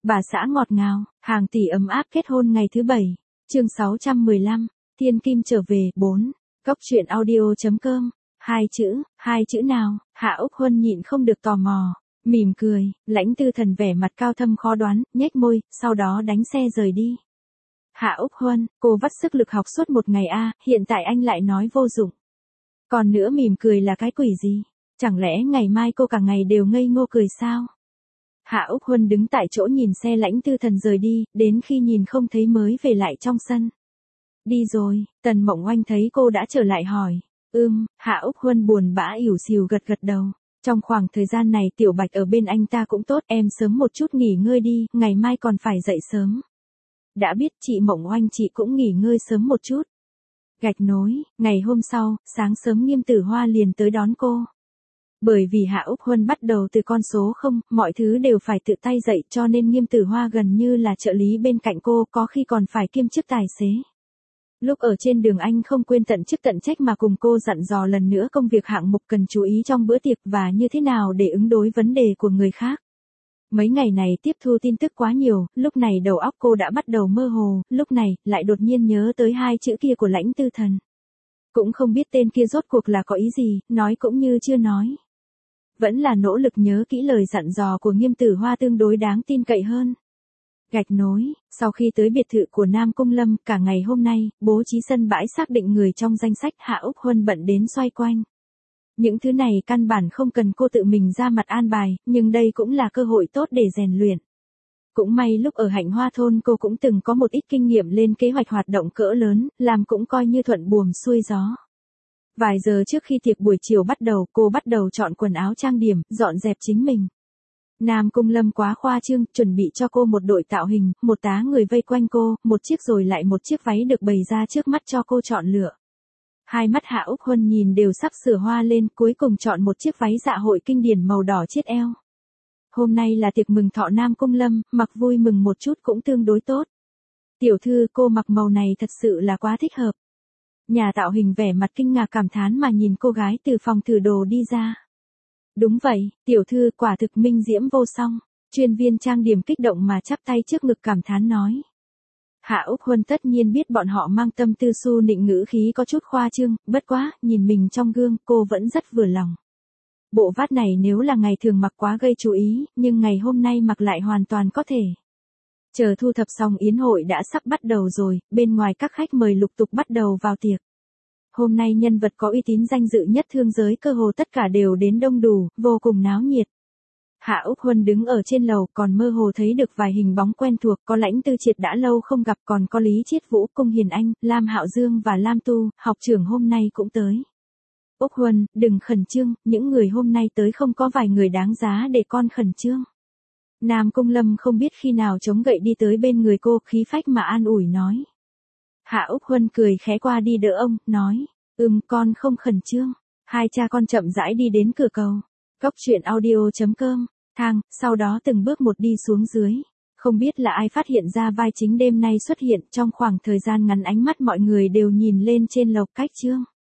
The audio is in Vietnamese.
Bà xã ngọt ngào, hàng tỷ ấm áp kết hôn ngày thứ 7. Chương 615, Thiên Kim trở về, 4. Góc truyện audio.com. Hai chữ nào? Hạ Úc Huân nhịn không được tò mò, mỉm cười, Lãnh Tư Thần vẻ mặt cao thâm khó đoán, nhếch môi, sau đó đánh xe rời đi. Hạ Úc Huân, cô vắt sức lực học suốt một ngày hiện tại anh lại nói vô dụng. Còn nữa mỉm cười là cái quỷ gì? Chẳng lẽ ngày mai cô cả ngày đều ngây ngô cười sao? Hạ Úc Huân đứng tại chỗ nhìn xe Lãnh Tư Thần rời đi, đến khi nhìn không thấy mới về lại trong sân. Đi rồi, Tần Mộng Oanh thấy cô đã trở lại hỏi. Hạ Úc Huân buồn bã ỉu xìu gật đầu. Trong khoảng thời gian này Tiểu Bạch ở bên anh ta cũng tốt, em sớm một chút nghỉ ngơi đi, ngày mai còn phải dậy sớm. Đã biết chị Mộng Oanh, chị cũng nghỉ ngơi sớm một chút. Gạch nối, ngày hôm sau, sáng sớm Nghiêm Tử Hoa liền tới đón cô. Bởi vì Hạ Úc Huân bắt đầu từ con số 0, mọi thứ đều phải tự tay dậy, cho nên Nghiêm Tử Hoa gần như là trợ lý bên cạnh cô, có khi còn phải kiêm chức tài xế. Lúc ở trên đường anh không quên tận chức tận trách mà cùng cô dặn dò lần nữa công việc hạng mục cần chú ý trong bữa tiệc và như thế nào để ứng đối vấn đề của người khác. Mấy ngày này tiếp thu tin tức quá nhiều, lúc này đầu óc cô đã bắt đầu mơ hồ, lúc này lại đột nhiên nhớ tới hai chữ kia của Lãnh Tư Thần. Cũng không biết tên kia rốt cuộc là có ý gì, nói cũng như chưa nói. Vẫn là nỗ lực nhớ kỹ lời dặn dò của Nghiêm Tử Hoa tương đối đáng tin cậy hơn. Gạch nối, sau khi tới biệt thự của Nam Cung Lâm, cả ngày hôm nay, bố trí sân bãi xác định người trong danh sách, Hạ Úc Huân bận đến xoay quanh. Những thứ này căn bản không cần cô tự mình ra mặt an bài, nhưng đây cũng là cơ hội tốt để rèn luyện. Cũng may lúc ở Hạnh Hoa Thôn cô cũng từng có một ít kinh nghiệm lên kế hoạch hoạt động cỡ lớn, làm cũng coi như thuận buồm xuôi gió. Vài giờ trước khi tiệc buổi chiều bắt đầu, cô bắt đầu chọn quần áo trang điểm, dọn dẹp chính mình. Nam Cung Lâm quá khoa trương, chuẩn bị cho cô một đội tạo hình, một tá người vây quanh cô, một chiếc rồi lại một chiếc váy được bày ra trước mắt cho cô chọn lựa. Hai mắt Hạ Úc Huân nhìn đều sắp sửa hoa lên, cuối cùng chọn một chiếc váy dạ hội kinh điển màu đỏ chiết eo. Hôm nay là tiệc mừng thọ Nam Cung Lâm, mặc vui mừng một chút cũng tương đối tốt. Tiểu thư, cô mặc màu này thật sự là quá thích hợp. Nhà tạo hình vẻ mặt kinh ngạc cảm thán mà nhìn cô gái từ phòng thử đồ đi ra. Đúng vậy, tiểu thư quả thực minh diễm vô song. Chuyên viên trang điểm kích động mà chắp tay trước ngực cảm thán nói. Hạ Úc Huân tất nhiên biết bọn họ mang tâm tư su nịnh, ngữ khí có chút khoa trương, bất quá, nhìn mình trong gương, cô vẫn rất vừa lòng. Bộ vát này nếu là ngày thường mặc quá gây chú ý, nhưng ngày hôm nay mặc lại hoàn toàn có thể. Chờ thu thập xong yến hội đã sắp bắt đầu rồi, bên ngoài các khách mời lục tục bắt đầu vào tiệc. Hôm nay nhân vật có uy tín danh dự nhất thương giới cơ hồ tất cả đều đến đông đủ, vô cùng náo nhiệt. Hạ Úc Huân đứng ở trên lầu còn mơ hồ thấy được vài hình bóng quen thuộc, có Lãnh Tư Triệt đã lâu không gặp, còn có Lý Chiết Vũ, Cung Hiền Anh, Lam Hạo Dương và Lam Tu, học trưởng hôm nay cũng tới. Úc Huân, đừng khẩn trương, những người hôm nay tới không có vài người đáng giá để con khẩn trương. Nam Cung Lâm không biết khi nào chống gậy đi tới bên người cô, khí phách mà an ủi nói. Hạ Úc Huân cười khẽ qua đi đỡ ông, nói, con không khẩn trương. Hai cha con chậm rãi đi đến cửa cầu. Góc truyện audio.com, thang, sau đó từng bước một đi xuống dưới. Không biết là ai phát hiện ra vai chính đêm nay xuất hiện, trong khoảng thời gian ngắn ánh mắt mọi người đều nhìn lên trên lầu cách trương.